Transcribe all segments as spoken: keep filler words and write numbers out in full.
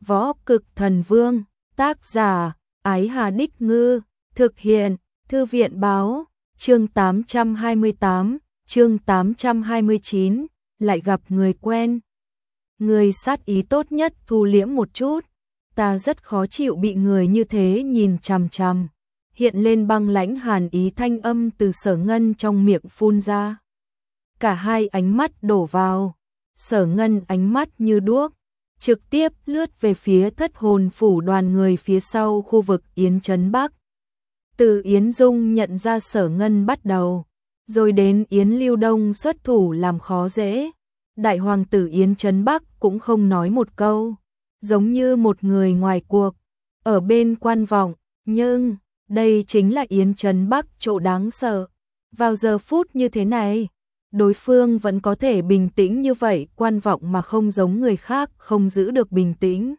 Võ Cực Thần Vương, tác giả, Ái Hà Đích Ngư, thực hiện, Thư viện báo, chương tám trăm hai mươi tám, chương tám trăm hai mươi chín, lại gặp người quen. Người sát ý tốt nhất thu liễm một chút, ta rất khó chịu bị người như thế nhìn chằm chằm. Hiện lên băng lãnh hàn ý thanh âm từ Sở Ngân trong miệng phun ra. Cả hai ánh mắt đổ vào, Sở Ngân ánh mắt như đuốc, trực tiếp lướt về phía thất hồn phủ đoàn người phía sau khu vực Yến Trấn Bắc. Từ Yến Dung nhận ra Sở Ngân bắt đầu, rồi đến Yến Lưu Đông xuất thủ làm khó dễ. Đại hoàng tử Yến Trấn Bắc cũng không nói một câu, giống như một người ngoài cuộc, ở bên quan vọng, nhưng đây chính là Yến Trấn Bắc chỗ đáng sợ. Vào giờ phút như thế này, đối phương vẫn có thể bình tĩnh như vậy, quan vọng mà không giống người khác không giữ được bình tĩnh.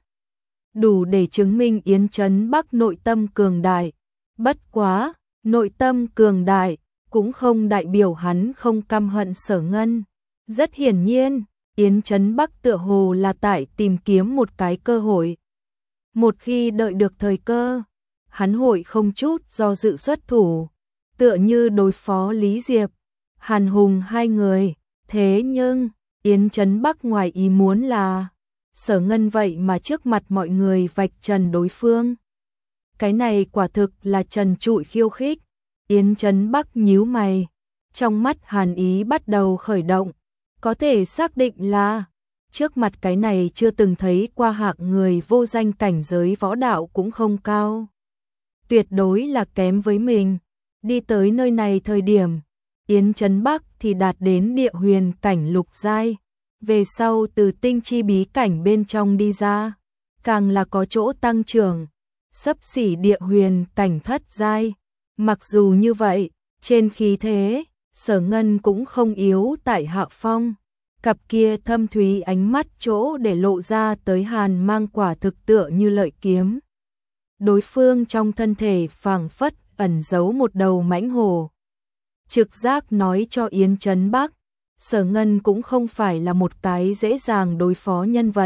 Đủ để chứng minh Yến Trấn Bắc nội tâm cường đại. Bất quá, nội tâm cường đại cũng không đại biểu hắn không căm hận Sở Ngân. Rất hiển nhiên, Yến Trấn Bắc tựa hồ là tại tìm kiếm một cái cơ hội. Một khi đợi được thời cơ, hắn hội không chút do dự xuất thủ, tựa như đối phó Lý Diệp, Hàn Hùng hai người. Thế nhưng, Yến Trấn Bắc ngoài ý muốn là Sở Ngân vậy mà trước mặt mọi người vạch trần đối phương. Cái này quả thực là trần trụi khiêu khích. Yến Trấn Bắc nhíu mày, trong mắt hàn ý bắt đầu khởi động. Có thể xác định là trước mặt cái này chưa từng thấy qua hạng người vô danh, cảnh giới võ đạo cũng không cao, tuyệt đối là kém với mình. Đi tới nơi này thời điểm, Yến Trấn Bắc thì đạt đến địa huyền cảnh lục giai, về sau từ tinh chi bí cảnh bên trong đi ra, càng là có chỗ tăng trưởng, xấp xỉ địa huyền cảnh thất giai. Mặc dù như vậy, trên khí thế, Sở Ngân cũng không yếu tại hạ phong. Cặp kia thâm thúy ánh mắt chỗ để lộ ra tới hàn mang quả thực tựa như lợi kiếm. Đối phương trong thân thể phảng phất ẩn giấu một đầu mãnh hổ. Trực giác nói cho Yến Trấn Bắc, Sở Ngân cũng không phải là một cái dễ dàng đối phó nhân vật.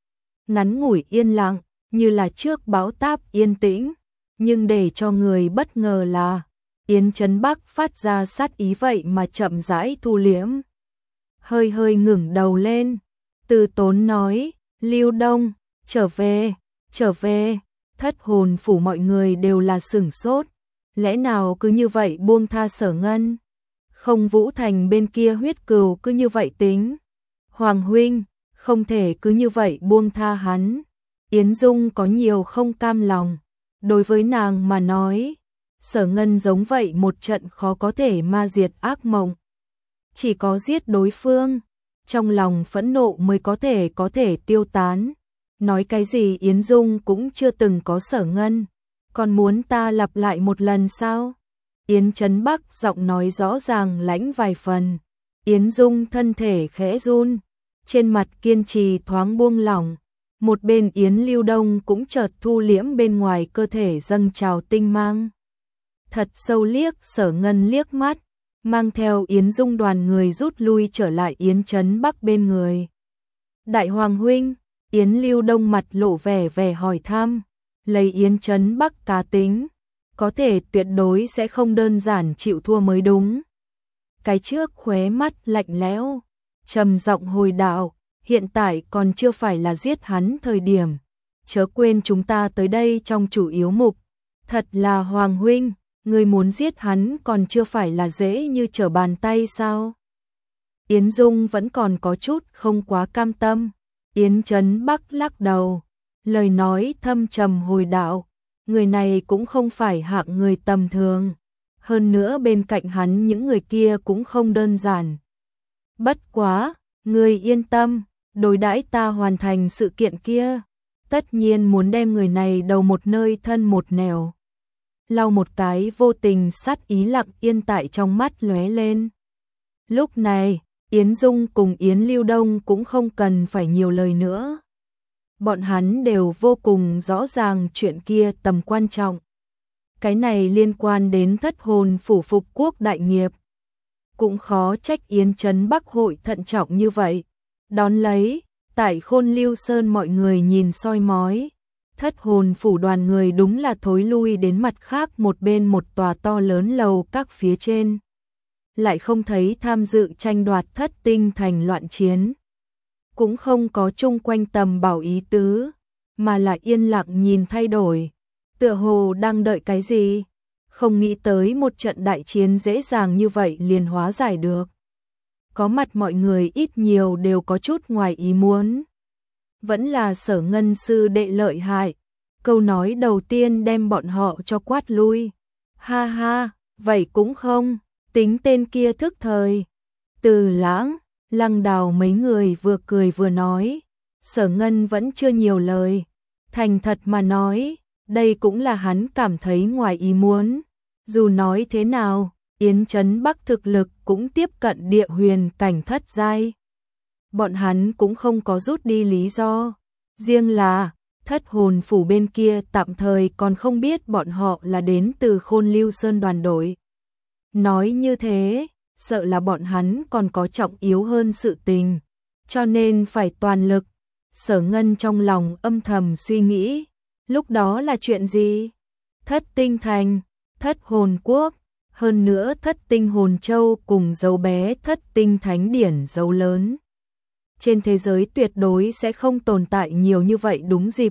Ngắn ngủi yên lặng, như là trước bão táp yên tĩnh, nhưng để cho người bất ngờ là Yến Trấn Bắc phát ra sát ý vậy mà chậm rãi thu liễm. Hơi hơi ngẩng đầu lên, từ tốn nói, Lưu Đông, trở về, trở về. Thất hồn phủ mọi người đều là sửng sốt, lẽ nào cứ như vậy buông tha Sở Ngân? Không Vũ Thành bên kia huyết cừu cứ như vậy tính. Hoàng huynh, không thể cứ như vậy buông tha hắn. Yến Dung có nhiều không cam lòng. Đối với nàng mà nói, Sở Ngân giống vậy một trận khó có thể ma diệt ác mộng. Chỉ có giết đối phương, trong lòng phẫn nộ mới có thể có thể tiêu tán. Nói cái gì Yến Dung cũng chưa từng có Sở Ngân, còn muốn ta lặp lại một lần sao? Yến Trấn Bắc giọng nói rõ ràng lãnh vài phần. Yến Dung thân thể khẽ run, trên mặt kiên trì thoáng buông lỏng. Một bên Yến Lưu Đông cũng chợt thu liễm bên ngoài cơ thể dâng trào tinh mang. Thật sâu liếc Sở Ngân liếc mắt, mang theo Yến Dung đoàn người rút lui trở lại Yến Trấn Bắc bên người. Đại Hoàng huynh, Yến Lưu Đông mặt lộ vẻ vẻ hỏi thăm, lấy Yến Trấn Bắc cá tính, có thể tuyệt đối sẽ không đơn giản chịu thua mới đúng. Cái trước khóe mắt lạnh lẽo, trầm giọng hồi đạo, hiện tại còn chưa phải là giết hắn thời điểm, chớ quên chúng ta tới đây trong chủ yếu mục. Thật là Hoàng huynh, người muốn giết hắn còn chưa phải là dễ như trở bàn tay sao? Yến Dung vẫn còn có chút không quá cam tâm. Yến Trấn Bắc lắc đầu, lời nói thâm trầm hồi đạo, người này cũng không phải hạng người tầm thường, hơn nữa bên cạnh hắn những người kia cũng không đơn giản. Bất quá, người yên tâm, đối đãi ta hoàn thành sự kiện kia, tất nhiên muốn đem người này đầu một nơi thân một nẻo. Lau một cái vô tình sát ý lặng yên tại trong mắt lóe lên. Lúc này, Yến Dung cùng Yến Lưu Đông cũng không cần phải nhiều lời nữa. Bọn hắn đều vô cùng rõ ràng chuyện kia tầm quan trọng. Cái này liên quan đến thất hồn phủ phục quốc đại nghiệp. Cũng khó trách Yến Trấn Bắc hội thận trọng như vậy. Đón lấy, Tại Khôn Lưu Sơn mọi người nhìn soi mói, Thất Hồn Phủ đoàn người đúng là thối lui đến mặt khác một bên một tòa to lớn lầu các phía trên. Lại không thấy tham dự tranh đoạt Thất Tinh Thành loạn chiến. Cũng không có chung quanh tầm bảo ý tứ, mà là yên lặng nhìn thay đổi. Tựa hồ đang đợi cái gì? Không nghĩ tới một trận đại chiến dễ dàng như vậy liền hóa giải được. Có mặt mọi người ít nhiều đều có chút ngoài ý muốn. Vẫn là Sở Ngân sư đệ lợi hại. Câu nói đầu tiên đem bọn họ cho quát lui. Ha ha, vậy cũng không, tính tên kia thức thời. Từ Lãng, Lăng Đào mấy người vừa cười vừa nói. Sở Ngân vẫn chưa nhiều lời. Thành thật mà nói, đây cũng là hắn cảm thấy ngoài ý muốn. Dù nói thế nào, Yến Trấn Bắc thực lực cũng tiếp cận địa huyền cảnh thất giai. Bọn hắn cũng không có rút đi lý do. Riêng là, Thất Hồn Phủ bên kia tạm thời còn không biết bọn họ là đến từ Khôn Lưu Sơn đoàn đội. Nói như thế, sợ là bọn hắn còn có trọng yếu hơn sự tình, cho nên phải toàn lực. Sở Ngân trong lòng âm thầm suy nghĩ, lúc đó là chuyện gì? Thất Tinh Thành, Thất Hồn Quốc, hơn nữa Thất Tinh Hồn Châu cùng dấu bé Thất Tinh Thánh Điển dấu lớn. Trên thế giới tuyệt đối sẽ không tồn tại nhiều như vậy đúng dịp.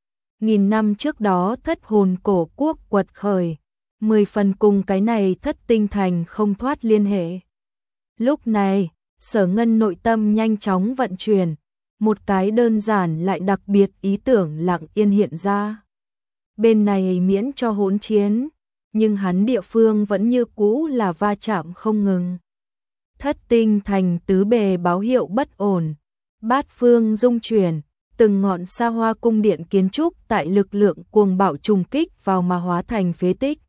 Nghìn năm trước đó Thất Hồn Cổ Quốc quật khởi, mười phần cùng cái này Thất Tinh Thành không thoát liên hệ. Lúc này, Sở Ngân nội tâm nhanh chóng vận chuyển, một cái đơn giản lại đặc biệt ý tưởng lặng yên hiện ra. Bên này miễn cho hỗn chiến, nhưng hắn địa phương vẫn như cũ là va chạm không ngừng. Thất Tinh Thành tứ bề báo hiệu bất ổn, bát phương dung chuyển, từng ngọn xa hoa cung điện kiến trúc tại lực lượng cuồng bạo trùng kích vào mà hóa thành phế tích.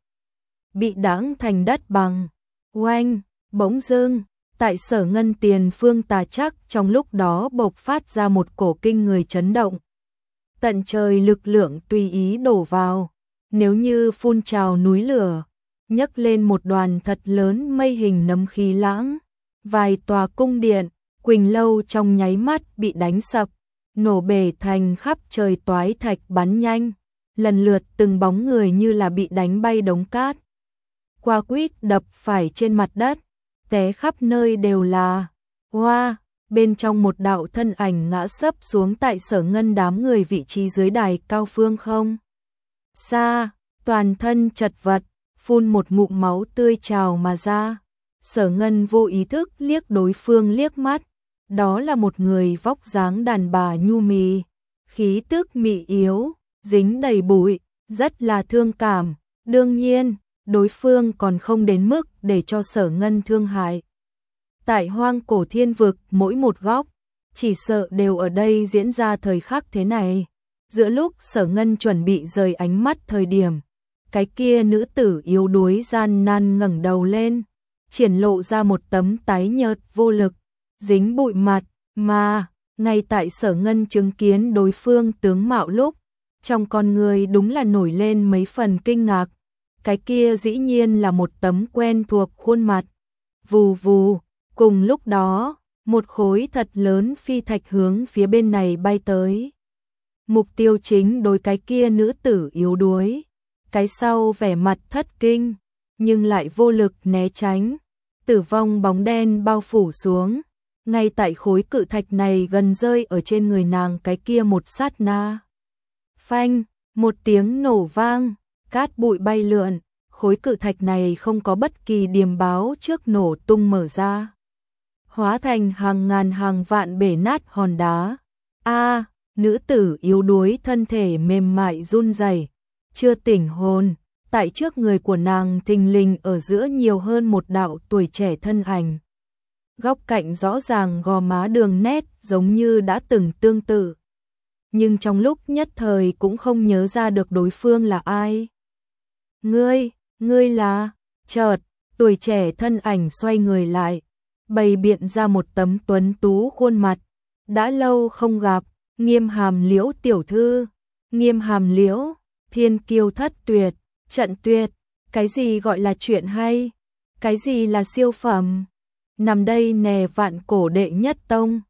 Bị đãng thành đất bằng. Oanh, bỗng dưng, tại Sở Ngân tiền phương tà chắc trong lúc đó bộc phát ra một cổ kinh người chấn động. Tận trời lực lượng tùy ý đổ vào, nếu như phun trào núi lửa, nhấc lên một đoàn thật lớn mây hình nấm khí lãng. Vài tòa cung điện, Quỳnh lâu trong nháy mắt bị đánh sập, nổ bể thành khắp trời toái thạch bắn nhanh, lần lượt từng bóng người như là bị đánh bay đống cát. Qua quýt đập phải trên mặt đất, té khắp nơi đều là. Hoa, bên trong một đạo thân ảnh ngã sấp xuống tại Sở Ngân đám người vị trí dưới đài cao phương không. Xa, toàn thân chật vật, phun một ngụm máu tươi trào mà ra. Sở Ngân vô ý thức liếc đối phương liếc mắt, đó là một người vóc dáng đàn bà nhu mì, khí tức mị yếu, dính đầy bụi, rất là thương cảm. Đương nhiên, đối phương còn không đến mức để cho Sở Ngân thương hại. Tại Hoang Cổ Thiên Vực mỗi một góc, chỉ sợ đều ở đây diễn ra thời khắc thế này. Giữa lúc Sở Ngân chuẩn bị rời ánh mắt thời điểm, cái kia nữ tử yếu đuối gian nan ngẩng đầu lên, triển lộ ra một tấm tái nhợt vô lực, dính bụi mặt, mà ngay tại Sở Ngân chứng kiến đối phương tướng mạo lúc, trong con người đúng là nổi lên mấy phần kinh ngạc. Cái kia dĩ nhiên là một tấm quen thuộc khuôn mặt. Vù vù, cùng lúc đó, một khối thật lớn phi thạch hướng phía bên này bay tới. Mục tiêu chính đối cái kia nữ tử yếu đuối. Cái sau vẻ mặt thất kinh, nhưng lại vô lực né tránh. Tử vong bóng đen bao phủ xuống. Ngay tại khối cự thạch này gần rơi ở trên người nàng cái kia một sát na. Phanh, một tiếng nổ vang, cát bụi bay lượn, khối cự thạch này không có bất kỳ điềm báo trước nổ tung mở ra. Hóa thành hàng ngàn hàng vạn bể nát hòn đá. A, nữ tử yếu đuối thân thể mềm mại run rẩy, chưa tỉnh hồn, tại trước người của nàng thình lình ở giữa nhiều hơn một đạo tuổi trẻ thân ảnh. Góc cạnh rõ ràng gò má đường nét giống như đã từng tương tự. Nhưng trong lúc nhất thời cũng không nhớ ra được đối phương là ai. Ngươi, ngươi là, chợt, tuổi trẻ thân ảnh xoay người lại, bày biện ra một tấm tuấn tú khuôn mặt. Đã lâu không gặp, Nghiêm Hàm Liễu tiểu thư, Nghiêm Hàm Liễu, thiên kiêu thất tuyệt, trận tuyệt, cái gì gọi là chuyện hay, cái gì là siêu phẩm. Nằm đây nè vạn cổ đệ nhất tông,